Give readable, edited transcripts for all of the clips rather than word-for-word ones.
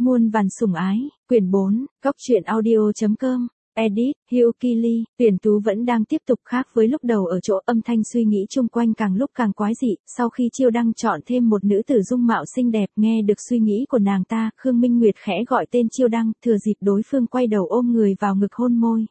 Muôn vàn sủng ái, quyển 4, góc truyện audio.com, edit, Hugh Keely, tuyển tú vẫn đang tiếp tục khác với lúc đầu ở chỗ âm thanh suy nghĩ chung quanh càng lúc càng quái dị, sau khi Chiêu Đăng chọn thêm một nữ tử dung mạo xinh đẹp nghe được suy nghĩ của nàng ta, Khương Minh Nguyệt khẽ gọi tên Chiêu Đăng, thừa dịp đối phương quay đầu ôm người vào ngực hôn môi.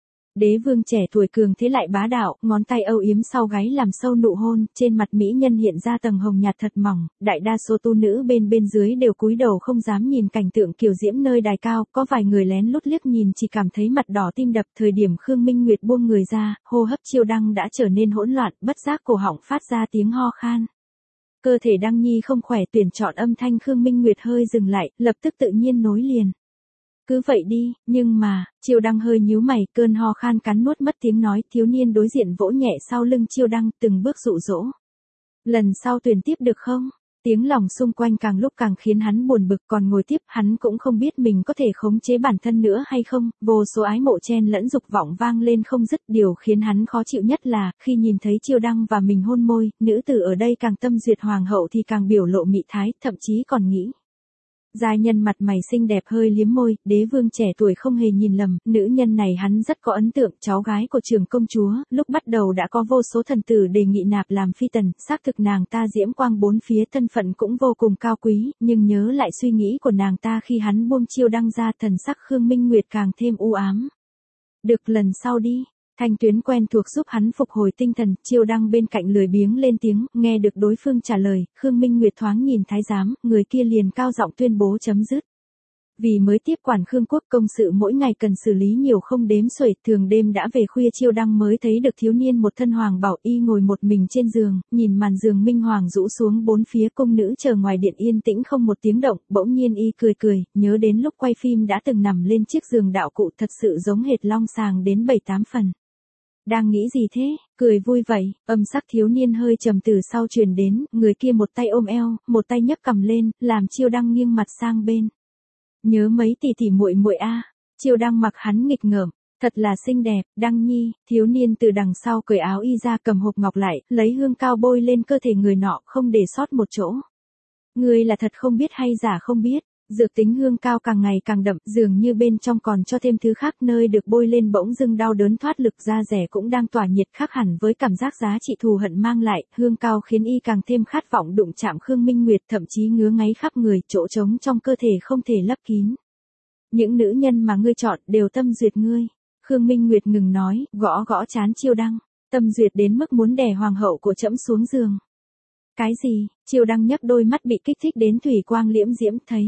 Đế vương trẻ tuổi cường thế lại bá đạo, ngón tay âu yếm sau gáy làm sâu nụ hôn, trên mặt mỹ nhân hiện ra tầng hồng nhạt thật mỏng, đại đa số tu nữ bên dưới đều cúi đầu không dám nhìn cảnh tượng kiều diễm nơi đài cao, có vài người lén lút liếc nhìn chỉ cảm thấy mặt đỏ tim đập. Thời điểm Khương Minh Nguyệt buông người ra, hô hấp Chiêu Đăng đã trở nên hỗn loạn, bất giác cổ họng phát ra tiếng ho khan. Cơ thể Đăng Nhi không khỏe, tuyển chọn âm thanh Khương Minh Nguyệt hơi dừng lại, lập tức tự nhiên nối liền. Cứ vậy đi, nhưng mà, Chiêu Đăng hơi nhíu mày, cơn ho khan cắn nuốt mất tiếng nói, thiếu niên đối diện vỗ nhẹ sau lưng Chiêu Đăng, từng bước dụ dỗ. Lần sau tuyển tiếp được không? Tiếng lòng xung quanh càng lúc càng khiến hắn buồn bực, còn ngồi tiếp hắn cũng không biết mình có thể khống chế bản thân nữa hay không, vô số ái mộ chen lẫn dục vọng vang lên không dứt. Điều khiến hắn khó chịu nhất là, khi nhìn thấy Chiêu Đăng và mình hôn môi, nữ tử ở đây càng tâm duyệt hoàng hậu thì càng biểu lộ mị thái, thậm chí còn nghĩ. Giai nhân mặt mày xinh đẹp hơi liếm môi, đế vương trẻ tuổi không hề nhìn lầm, nữ nhân này hắn rất có ấn tượng, cháu gái của trưởng công chúa, lúc bắt đầu đã có vô số thần tử đề nghị nạp làm phi tần, xác thực nàng ta diễm quang bốn phía, thân phận cũng vô cùng cao quý, nhưng nhớ lại suy nghĩ của nàng ta khi hắn buông Chiêu Đăng ra, thần sắc Khương Minh Nguyệt càng thêm u ám. Được, lần sau đi. Thanh tuyến quen thuộc giúp hắn phục hồi tinh thần, Chiêu Đăng bên cạnh lười biếng lên tiếng, nghe được đối phương trả lời, Khương Minh Nguyệt thoáng nhìn thái giám, người kia liền cao giọng tuyên bố chấm dứt. Vì mới tiếp quản Khương quốc, công sự mỗi ngày cần xử lý nhiều không đếm xuể, thường đêm đã về khuya Chiêu Đăng mới thấy được thiếu niên một thân hoàng bảo y ngồi một mình trên giường, nhìn màn giường minh hoàng rũ xuống bốn phía, cung nữ chờ ngoài điện yên tĩnh không một tiếng động, bỗng nhiên y cười, nhớ đến lúc quay phim đã từng nằm lên chiếc giường đạo cụ, thật sự giống hệt Long Sàng đến 7-8 phần. Đang nghĩ gì thế, cười vui vậy, âm sắc thiếu niên hơi trầm từ sau truyền đến, người kia một tay ôm eo, một tay nhấc cằm lên, làm Chiêu Đăng nghiêng mặt sang bên. Nhớ mấy tỷ muội muội a. Chiêu Đăng mặc hắn nghịch ngợm, thật là xinh đẹp, Đăng Nhi, thiếu niên từ đằng sau cởi áo y ra cầm hộp ngọc lại, lấy hương cao bôi lên cơ thể người nọ, không để sót một chỗ. Ngươi là thật không biết hay giả không biết? Dược tính hương cao càng ngày càng đậm, dường như bên trong còn cho thêm thứ khác, nơi được bôi lên bỗng dưng đau đớn thoát lực, da rẻ cũng đang tỏa nhiệt, khác hẳn với cảm giác giá trị thù hận mang lại, hương cao khiến y càng thêm khát vọng đụng chạm Khương Minh Nguyệt, thậm chí ngứa ngáy khắp người, chỗ trống trong cơ thể không thể lấp kín. Những nữ nhân mà ngươi chọn đều tâm duyệt ngươi. Khương Minh Nguyệt ngừng nói, gõ trán Chiêu Đăng, tâm duyệt đến mức muốn đè hoàng hậu của trẫm xuống giường. Cái gì? Chiêu Đăng nhấc đôi mắt bị kích thích đến thủy quang liễm diễm thấy.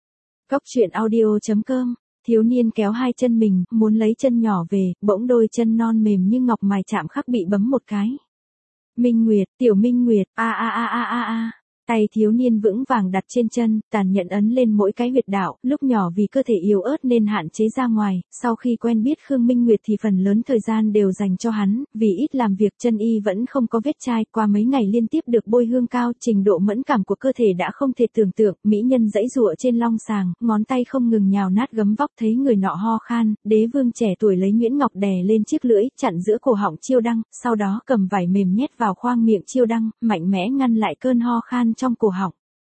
Góc truyện audio.com, thiếu niên kéo hai chân mình, muốn lấy chân nhỏ về, bỗng đôi chân non mềm như ngọc mài chạm khắc bị bấm một cái. Minh Nguyệt, tiểu Minh Nguyệt, a. Tay thiếu niên vững vàng đặt trên chân, tàn nhẫn ấn lên mỗi cái huyệt đạo, lúc nhỏ vì cơ thể yếu ớt nên hạn chế ra ngoài, sau khi quen biết Khương Minh Nguyệt thì phần lớn thời gian đều dành cho hắn, vì ít làm việc chân y vẫn không có vết chai, qua mấy ngày liên tiếp được bôi hương cao, trình độ mẫn cảm của cơ thể đã không thể tưởng tượng, mỹ nhân giãy giụa trên long sàng, ngón tay không ngừng nhào nát gấm vóc, thấy người nọ ho khan, đế vương trẻ tuổi lấy nhuyễn ngọc đè lên chiếc lưỡi, chặn giữa cổ họng Chiêu Đăng, sau đó cầm vải mềm nhét vào khoang miệng Chiêu Đăng, mạnh mẽ ngăn lại cơn ho khan trong cổ họng.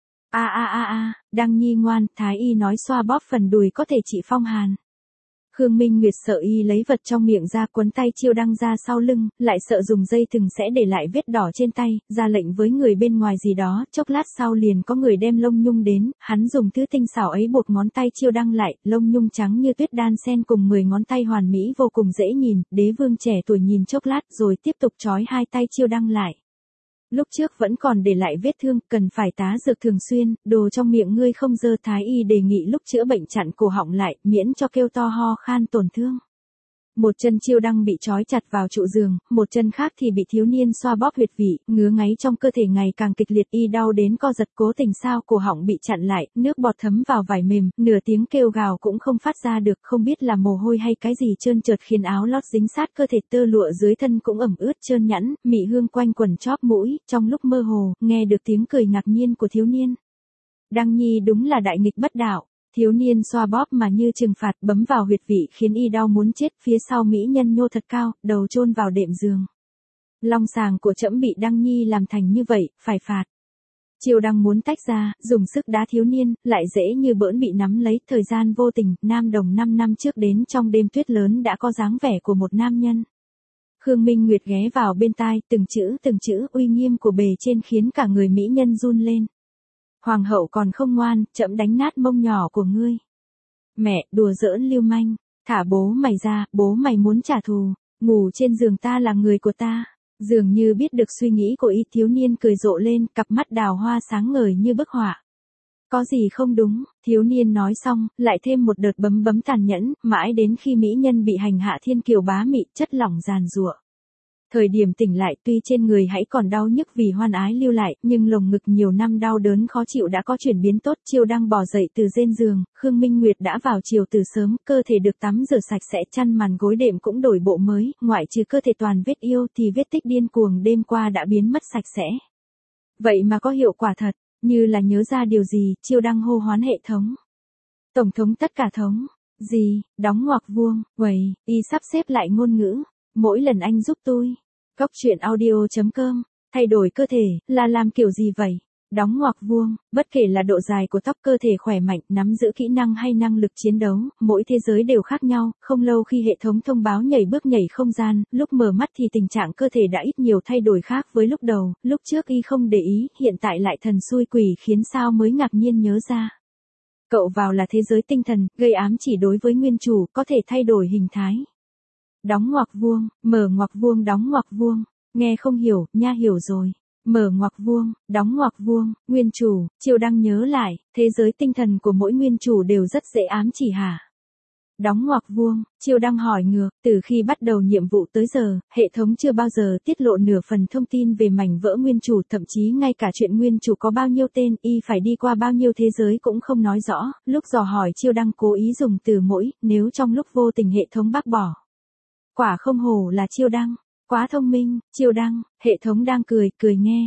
Đăng Nhi ngoan, thái y nói xoa bóp phần đùi có thể trị phong hàn. Khương Minh Nguyệt sợ y lấy vật trong miệng ra, quấn tay Chiêu Đăng ra sau lưng, lại sợ dùng dây thừng sẽ để lại vết đỏ trên tay, ra lệnh với người bên ngoài gì đó, chốc lát sau liền có người đem lông nhung đến, hắn dùng thứ tinh xảo ấy buộc ngón tay Chiêu Đăng lại, lông nhung trắng như tuyết đan xen cùng 10 ngón tay hoàn mỹ vô cùng dễ nhìn, đế vương trẻ tuổi nhìn chốc lát rồi tiếp tục trói hai tay Chiêu Đăng lại. Lúc trước vẫn còn để lại vết thương, cần phải tá dược thường xuyên, đồ trong miệng ngươi không dơ, thái y đề nghị lúc chữa bệnh chặn cổ họng lại, miễn cho kêu to ho khan tổn thương. Một chân Chiêu Đăng bị trói chặt vào trụ giường, một chân khác thì bị thiếu niên xoa bóp huyệt vị, ngứa ngáy trong cơ thể ngày càng kịch liệt, y đau đến co giật, cố tình sao cổ họng bị chặn lại, nước bọt thấm vào vải mềm, nửa tiếng kêu gào cũng không phát ra được, không biết là mồ hôi hay cái gì trơn trượt khiến áo lót dính sát cơ thể, tơ lụa dưới thân cũng ẩm ướt trơn nhẵn, mị hương quanh quần chóp mũi, trong lúc mơ hồ, nghe được tiếng cười ngạc nhiên của thiếu niên. Đăng Nhi đúng là đại nghịch bất đạo. Thiếu niên xoa bóp mà như trừng phạt, bấm vào huyệt vị khiến y đau muốn chết, phía sau mỹ nhân nhô thật cao, đầu chôn vào đệm giường. Long sàng của trẫm bị Đăng Nhi làm thành như vậy, phải phạt. Chiêu đang muốn tách ra, dùng sức đá thiếu niên, lại dễ như bỡn bị nắm lấy, thời gian vô tình, Nam Đồng 5 năm trước đến trong đêm tuyết lớn đã có dáng vẻ của một nam nhân. Khương Minh Nguyệt ghé vào bên tai, từng chữ uy nghiêm của bề trên khiến cả người mỹ nhân run lên. Hoàng hậu còn không ngoan, trẫm đánh nát mông nhỏ của ngươi. Mẹ, đùa giỡn lưu manh, thả bố mày ra, bố mày muốn trả thù, ngủ trên giường ta là người của ta. Dường như biết được suy nghĩ của y, thiếu niên cười rộ lên, cặp mắt đào hoa sáng ngời như bức họa. Có gì không đúng, thiếu niên nói xong, lại thêm một đợt bấm tàn nhẫn, mãi đến khi mỹ nhân bị hành hạ thiên kiều bá mị, chất lỏng giàn giụa. Thời điểm tỉnh lại tuy trên người hãy còn đau nhức vì hoan ái lưu lại, nhưng lồng ngực nhiều năm đau đớn khó chịu đã có chuyển biến tốt. Chiêu đang bò dậy từ trên giường, Khương Minh Nguyệt đã vào chiều từ sớm, cơ thể được tắm rửa sạch sẽ, chăn màn gối đệm cũng đổi bộ mới, ngoại trừ cơ thể toàn vết yêu thì vết tích điên cuồng đêm qua đã biến mất sạch sẽ. Vậy mà có hiệu quả thật, như là nhớ ra điều gì, Chiêu đang hô hoán hệ thống. Tổng thống tất cả thống, gì, đóng ngoặc vuông, quầy, y sắp xếp lại ngôn ngữ. Mỗi lần anh giúp tôi. Góc truyện audio.com, thay đổi cơ thể, là làm kiểu gì vậy? Đóng ngoặc vuông, bất kể là độ dài của tóc, cơ thể khỏe mạnh, nắm giữ kỹ năng hay năng lực chiến đấu, mỗi thế giới đều khác nhau. Không lâu khi hệ thống thông báo nhảy bước nhảy không gian, lúc mở mắt thì tình trạng cơ thể đã ít nhiều thay đổi khác với lúc đầu, lúc trước y không để ý, hiện tại lại thần xui quỷ khiến sao mới ngạc nhiên nhớ ra. Cậu vào là thế giới tinh thần, gây ám chỉ đối với nguyên chủ, có thể thay đổi hình thái. Đóng ngoặc vuông, mở ngoặc vuông, đóng ngoặc vuông. Nghe không hiểu, nha hiểu rồi. Mở ngoặc vuông, đóng ngoặc vuông, nguyên chủ, Chiêu đang nhớ lại, thế giới tinh thần của mỗi nguyên chủ đều rất dễ ám chỉ hả? Đóng ngoặc vuông, Chiêu đang hỏi ngược, từ khi bắt đầu nhiệm vụ tới giờ, hệ thống chưa bao giờ tiết lộ nửa phần thông tin về mảnh vỡ nguyên chủ, thậm chí ngay cả chuyện nguyên chủ có bao nhiêu tên, y phải đi qua bao nhiêu thế giới cũng không nói rõ. Lúc dò hỏi Chiêu đang cố ý dùng từ mỗi, nếu trong lúc vô tình hệ thống bác bỏ. Quả không hổ là Chiêu đăng, quá thông minh. Chiêu đăng, hệ thống đang cười nghe,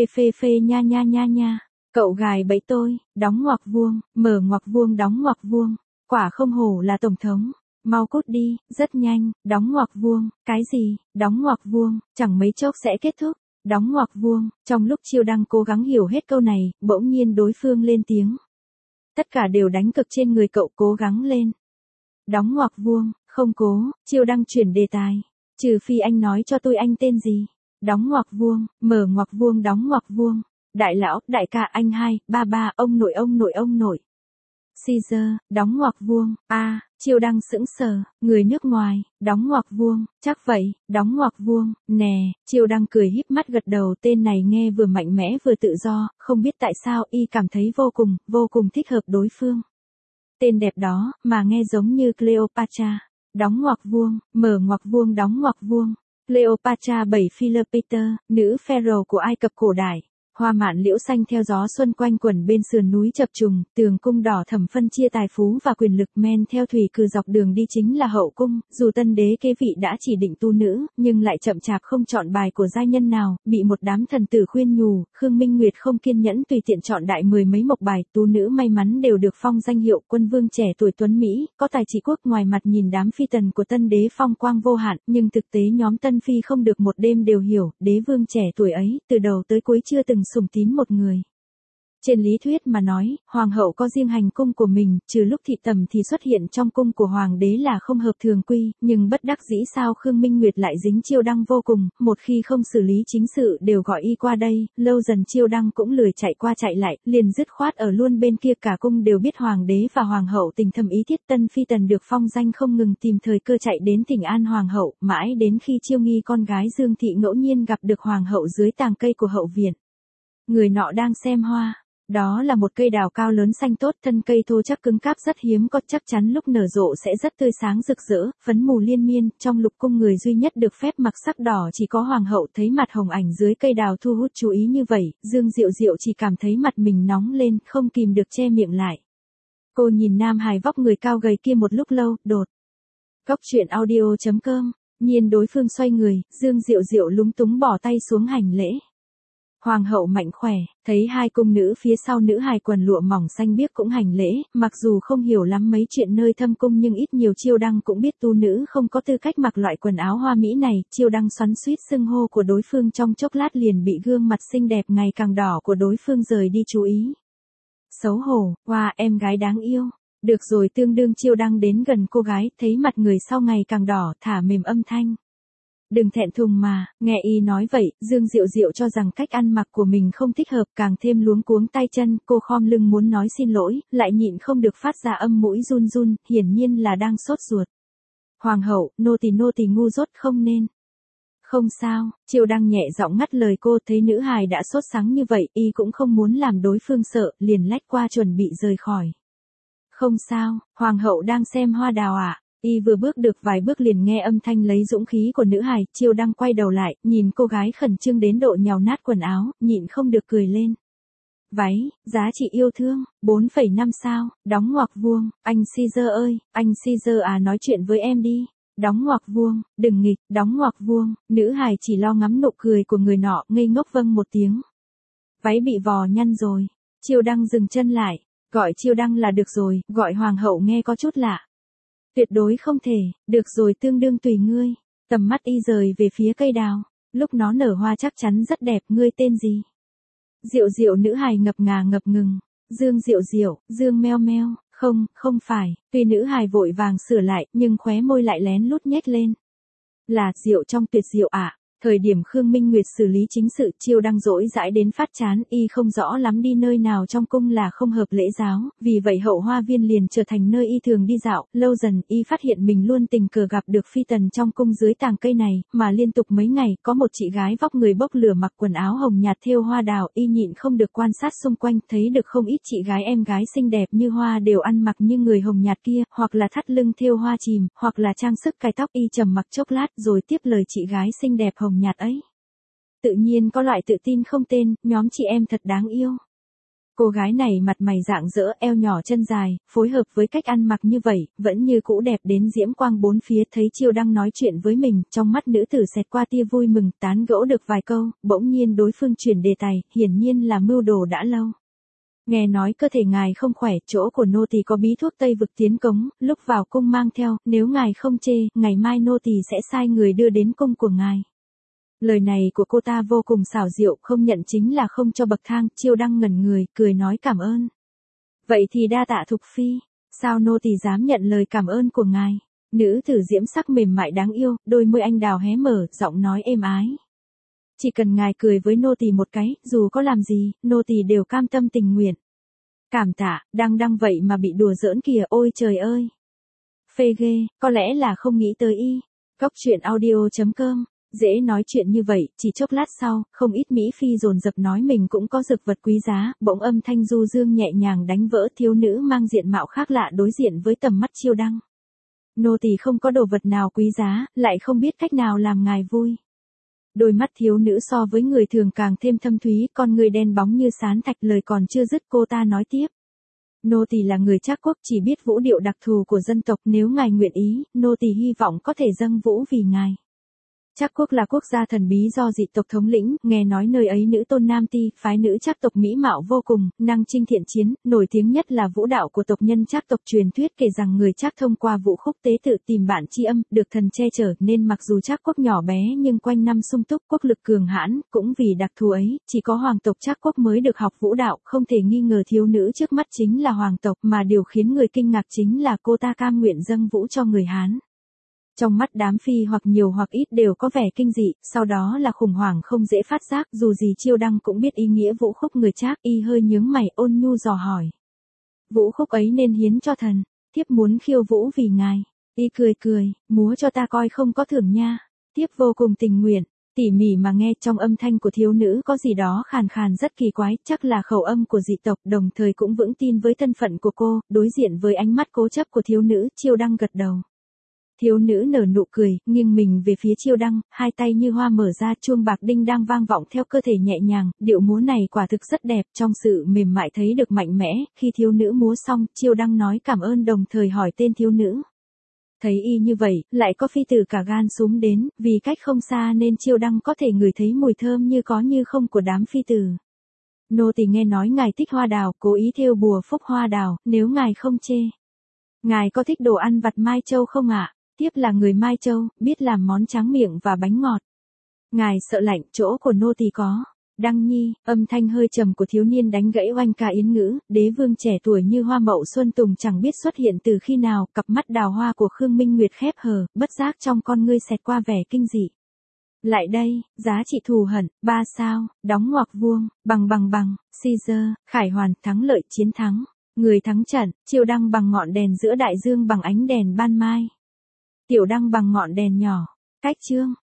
phê nha, cậu gài bẫy tôi. Đóng ngoặc vuông, mở ngoặc vuông, đóng ngoặc vuông, quả không hổ là tổng thống, mau cút đi, rất nhanh. Đóng ngoặc vuông, cái gì? Đóng ngoặc vuông, chẳng mấy chốc sẽ kết thúc. Đóng ngoặc vuông, trong lúc Chiêu đăng cố gắng hiểu hết câu này, bỗng nhiên đối phương lên tiếng. Tất cả đều đánh cực trên người cậu, cố gắng lên. Đóng ngoặc vuông, không cố. Chiêu đăng chuyển đề tài. Trừ phi anh nói cho tôi anh tên gì. Đóng ngoặc vuông, mở ngoặc vuông, đóng ngoặc vuông. Đại lão, đại ca, anh hai, ba, ông nội. Caesar, đóng ngoặc vuông, Chiêu đăng sững sờ, người nước ngoài, đóng ngoặc vuông, chắc vậy, đóng ngoặc vuông, nè. Chiêu đăng cười híp mắt gật đầu, tên này nghe vừa mạnh mẽ vừa tự do, không biết tại sao y cảm thấy vô cùng thích hợp đối phương. Tên đẹp đó, mà nghe giống như Cleopatra. Đóng ngoặc vuông, mở ngoặc vuông, đóng ngoặc vuông. Cleopatra 7 Philopator, nữ pharaoh của Ai Cập cổ đại. Hoa mạn liễu xanh theo gió xuân quanh quẩn bên sườn núi chập trùng, tường cung đỏ thẫm phân chia tài phú và quyền lực, men theo thủy cừ dọc đường đi chính là hậu cung. Dù tân đế kế vị đã chỉ định tu nữ, nhưng lại chậm chạp không chọn bài của giai nhân nào, bị một đám thần tử khuyên nhủ. Khương Minh Nguyệt không kiên nhẫn tùy tiện chọn đại 10 mấy mộc bài, tu nữ may mắn đều được phong danh hiệu quân vương trẻ tuổi tuấn Mỹ, có tài trị quốc. Ngoài mặt nhìn đám phi tần của tân đế phong quang vô hạn, nhưng thực tế nhóm tân phi không được một đêm đều hiểu, đế vương trẻ tuổi ấy, từ đầu tới cuối chưa từng sủng tín một người. Trên lý thuyết mà nói, hoàng hậu có riêng hành cung của mình, trừ lúc thị tầm thì xuất hiện trong cung của hoàng đế là không hợp thường quy, nhưng bất đắc dĩ sao Khương Minh Nguyệt lại dính Chiêu đăng vô cùng, một khi không xử lý chính sự đều gọi y qua đây, lâu dần Chiêu đăng cũng lười chạy qua chạy lại, liền dứt khoát ở luôn bên kia. Cả cung đều biết hoàng đế và hoàng hậu tình thầm ý thiết, tân phi tần được phong danh không ngừng tìm thời cơ chạy đến thỉnh an hoàng hậu, mãi đến khi Chiêu Nghi con gái Dương Thị ngẫu nhiên gặp được hoàng hậu dưới tàng cây của hậu viện. Người nọ đang xem hoa. Đó là một cây đào cao lớn xanh tốt, thân cây thô chắc cứng cáp rất hiếm có, chắc chắn lúc nở rộ sẽ rất tươi sáng rực rỡ, phấn mù liên miên. Trong lục cung người duy nhất được phép mặc sắc đỏ chỉ có hoàng hậu, thấy mặt hồng ảnh dưới cây đào thu hút chú ý như vậy, Dương Diệu Diệu chỉ cảm thấy mặt mình nóng lên, không kìm được che miệng lại. Cô nhìn nam hài vóc người cao gầy kia một lúc lâu, đột. Góc truyện audio.com, nhiên đối phương xoay người, Dương Diệu Diệu lúng túng bỏ tay xuống hành lễ. Hoàng hậu mạnh khỏe, thấy hai cung nữ phía sau nữ hài quần lụa mỏng xanh biếc cũng hành lễ, mặc dù không hiểu lắm mấy chuyện nơi thâm cung nhưng ít nhiều Chiêu Đăng cũng biết tu nữ không có tư cách mặc loại quần áo hoa mỹ này. Chiêu Đăng xoắn xuýt xưng hô của đối phương trong chốc lát liền bị gương mặt xinh đẹp ngày càng đỏ của đối phương rời đi chú ý. Xấu hổ, wow, em gái đáng yêu. Được rồi, tương đương Chiêu Đăng đến gần cô gái, thấy mặt người sau ngày càng đỏ, thả mềm âm thanh. Đừng thẹn thùng mà, nghe y nói vậy, Dương Diệu Diệu cho rằng cách ăn mặc của mình không thích hợp, càng thêm luống cuống tay chân, cô khom lưng muốn nói xin lỗi, lại nhịn không được phát ra âm mũi run run, hiển nhiên là đang sốt ruột. Hoàng hậu, nô tỳ ngu dốt không nên. Không sao, Chiêu Đăng nhẹ giọng ngắt lời cô, thấy nữ hài đã sốt sắng như vậy, y cũng không muốn làm đối phương sợ, liền lách qua chuẩn bị rời khỏi. Không sao, hoàng hậu đang xem hoa đào à? Y vừa bước được vài bước liền nghe âm thanh lấy dũng khí của nữ hài, Chiêu Đăng quay đầu lại, nhìn cô gái khẩn trương đến độ nhào nát quần áo, nhịn không được cười lên. Váy, giá trị yêu thương, 4,5 sao, đóng ngoặc vuông, anh Caesar ơi, anh Caesar à, nói chuyện với em đi. Đóng ngoặc vuông, đừng nghịch, đóng ngoặc vuông, nữ hài chỉ lo ngắm nụ cười của người nọ, ngây ngốc vâng một tiếng. Váy bị vò nhăn rồi. Chiêu Đăng dừng chân lại, gọi Chiêu Đăng là được rồi, gọi hoàng hậu nghe có chút lạ. Tuyệt đối không thể, được rồi, tương đương tùy ngươi. Tầm mắt y rời về phía cây đào, lúc nó nở hoa chắc chắn rất đẹp, ngươi tên gì? Diệu Diệu, nữ hài ngập ngà ngập ngừng. Dương Diệu Diệu, Dương meo meo, không phải, tuy nữ hài vội vàng sửa lại, nhưng khóe môi lại lén lút nhếch lên. Là Diệu trong Tuyệt Diệu ạ. Thời điểm Khương Minh Nguyệt xử lý chính sự, Chiêu Đăng dỗi dãi đến phát chán, y không rõ lắm đi nơi nào trong cung là không hợp lễ giáo, vì vậy hậu hoa viên liền trở thành nơi y thường đi dạo. Lâu dần y phát hiện mình luôn tình cờ gặp được phi tần trong cung dưới tàng cây này, mà liên tục mấy ngày có một chị gái vóc người bốc lửa mặc quần áo hồng nhạt thêu hoa đào, y nhịn không được quan sát xung quanh, thấy được không ít chị gái em gái xinh đẹp như hoa đều ăn mặc như người hồng nhạt kia, hoặc là thắt lưng thêu hoa chìm, hoặc là trang sức cài tóc. Y trầm mặc chốc lát rồi tiếp lời chị gái xinh đẹp hồng nhạt ấy. Tự nhiên có loại tự tin không tên, nhóm chị em thật đáng yêu. Cô gái này mặt mày rạng rỡ, eo nhỏ chân dài, phối hợp với cách ăn mặc như vậy, vẫn như cũ đẹp đến diễm quang bốn phía. Thấy Chiêu Đăng nói chuyện với mình, trong mắt nữ tử xẹt qua tia vui mừng, tán gẫu được vài câu, bỗng nhiên đối phương chuyển đề tài, hiển nhiên là mưu đồ đã lâu. Nghe nói cơ thể ngài không khỏe, chỗ của nô tỳ có bí thuốc Tây vực tiến cống, lúc vào cung mang theo, nếu ngài không chê, ngày mai nô tỳ sẽ sai người đưa đến cung của ngài. Lời này của cô ta vô cùng xảo diệu, không nhận chính là không cho bậc thang. Chiêu Đăng ngẩn người, cười nói cảm ơn. Vậy thì đa tạ Thục Phi, sao nô tỳ dám nhận lời cảm ơn của ngài. Nữ tử diễm sắc mềm mại đáng yêu, đôi môi anh đào hé mở, giọng nói êm ái. Chỉ cần ngài cười với nô tỳ một cái, dù có làm gì, nô tỳ đều cam tâm tình nguyện. Cảm tạ, Đăng vậy mà bị đùa giỡn kìa, ôi trời ơi. Phê ghê, có lẽ là không nghĩ tới y. Góc truyện audio.com. Dễ nói chuyện như vậy, chỉ chốc lát sau, không ít Mỹ Phi dồn dập nói mình cũng có dược vật quý giá, bỗng âm thanh du dương nhẹ nhàng đánh vỡ. Thiếu nữ mang diện mạo khác lạ đối diện với tầm mắt Chiêu Đăng. Nô tỳ không có đồ vật nào quý giá, lại không biết cách nào làm ngài vui. Đôi mắt thiếu nữ so với người thường càng thêm thâm thúy, con người đen bóng như sán thạch. Lời còn chưa dứt cô ta nói tiếp. Nô tỳ là người Trác quốc, chỉ biết vũ điệu đặc thù của dân tộc, nếu ngài nguyện ý, nô tỳ hy vọng có thể dâng vũ vì ngài. Trác quốc là quốc gia thần bí do dị tộc thống lĩnh, nghe nói nơi ấy nữ tôn nam ti, phái nữ Trác tộc mỹ mạo vô cùng, năng chinh thiện chiến, nổi tiếng nhất là vũ đạo của tộc nhân Trác tộc. Truyền thuyết kể rằng người Trác thông qua vũ khúc tế tự tìm bạn tri âm, được thần che chở, nên mặc dù Trác quốc nhỏ bé nhưng quanh năm sung túc, quốc lực cường hãn. Cũng vì đặc thù ấy, chỉ có hoàng tộc Trác quốc mới được học vũ đạo. Không thể nghi ngờ thiếu nữ trước mắt chính là hoàng tộc, mà điều khiến người kinh ngạc chính là cô ta cam nguyện dâng vũ cho người Hán. Trong mắt đám phi hoặc nhiều hoặc ít đều có vẻ kinh dị, sau đó là khủng hoảng không dễ phát giác. Dù gì Chiêu Đăng cũng biết ý nghĩa vũ khúc người Trác, y hơi nhướng mày, ôn nhu dò hỏi. Vũ khúc ấy nên hiến cho thần, thiếp muốn khiêu vũ vì ngài. Y cười, múa cho ta coi không có thưởng nha. Thiếp vô cùng tình nguyện. Tỉ mỉ mà nghe, trong âm thanh của thiếu nữ có gì đó khàn khàn rất kỳ quái, chắc là khẩu âm của dị tộc, đồng thời cũng vững tin với thân phận của cô. Đối diện với ánh mắt cố chấp của thiếu nữ, Chiêu Đăng gật đầu. Thiếu nữ nở nụ cười, nghiêng mình về phía Chiêu Đăng, hai tay như hoa mở ra, chuông bạc đinh đang vang vọng theo cơ thể nhẹ nhàng. Điệu múa này quả thực rất đẹp, trong sự mềm mại thấy được mạnh mẽ. Khi thiếu nữ múa xong, Chiêu Đăng nói cảm ơn đồng thời hỏi tên thiếu nữ. Thấy y như vậy, lại có phi tử cả gan súm đến, vì cách không xa nên Chiêu Đăng có thể ngửi thấy mùi thơm như có như không của đám phi tử. Nô tỳ nghe nói ngài thích hoa đào, cố ý thêu bùa phúc hoa đào, nếu ngài không chê. Ngài có thích đồ ăn vặt Mai Châu không ạ? Tiếp là người Mai Châu, biết làm món tráng miệng và bánh ngọt. Ngài sợ lạnh, chỗ của nô tỳ có. Đăng Nhi, âm thanh hơi trầm của thiếu niên đánh gãy oanh ca yến ngữ, đế vương trẻ tuổi như hoa mậu xuân tùng chẳng biết xuất hiện từ khi nào, cặp mắt đào hoa của Khương Minh Nguyệt khép hờ, bất giác trong con ngươi xẹt qua vẻ kinh dị. Lại đây, giá trị thù hận, 3 sao, đóng ngoặc vuông, bằng, Caesar, Khải Hoàn, thắng lợi, chiến thắng. Người thắng trận, Chiêu Đăng bằng ngọn đèn giữa đại dương bằng ánh đèn ban mai. Tiểu Đăng bằng ngọn đèn nhỏ. Cách chương.